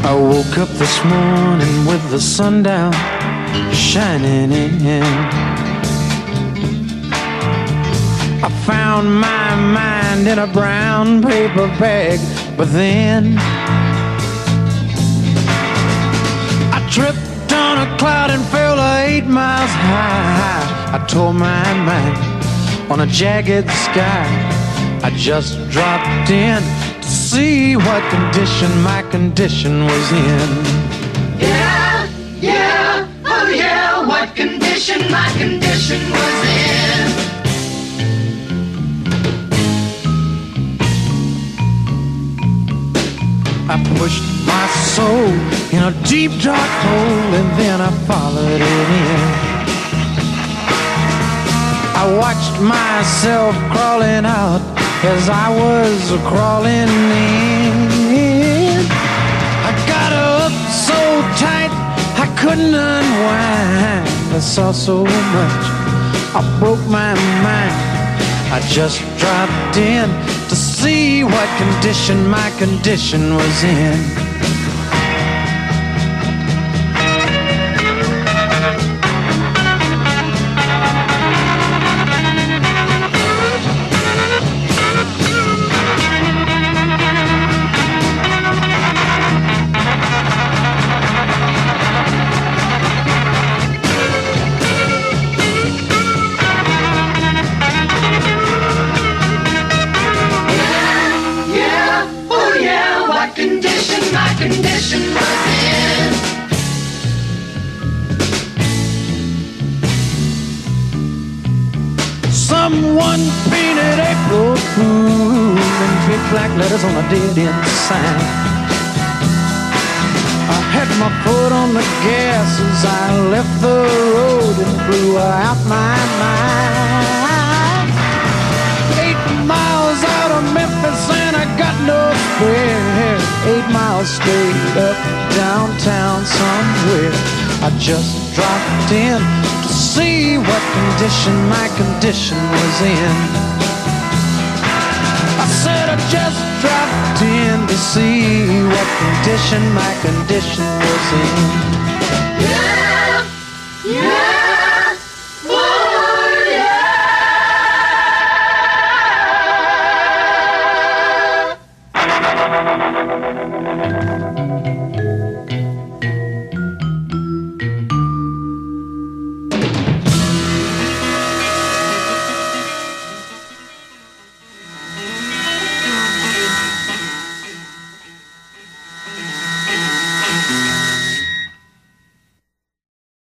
I woke up this morning with the sun down shining in. I found my mind in a brown paper bag, but then I tripped on a cloud and fell 8 miles high. I tore my mind on a jagged sky. I just dropped in to see what condition my condition was in. Yeah, yeah, oh yeah, what condition my condition was in. I pushed my soul in a deep dark hole and then I followed it in. I watched myself crawling out as I was crawling in. I got up so tight I couldn't unwind. I saw so much, I broke my mind. I just dropped in to see what condition my condition was in. Condition was in. Someone painted April Fool in big black letters on a dead-end sign. I had my foot on the gas as I left the road and blew out my mind. 8 miles out of Memphis and I got no spare. 8 miles straight up downtown somewhere. I just dropped in to see what condition my condition was in. I said I just dropped in to see what condition my condition was in. Yeah.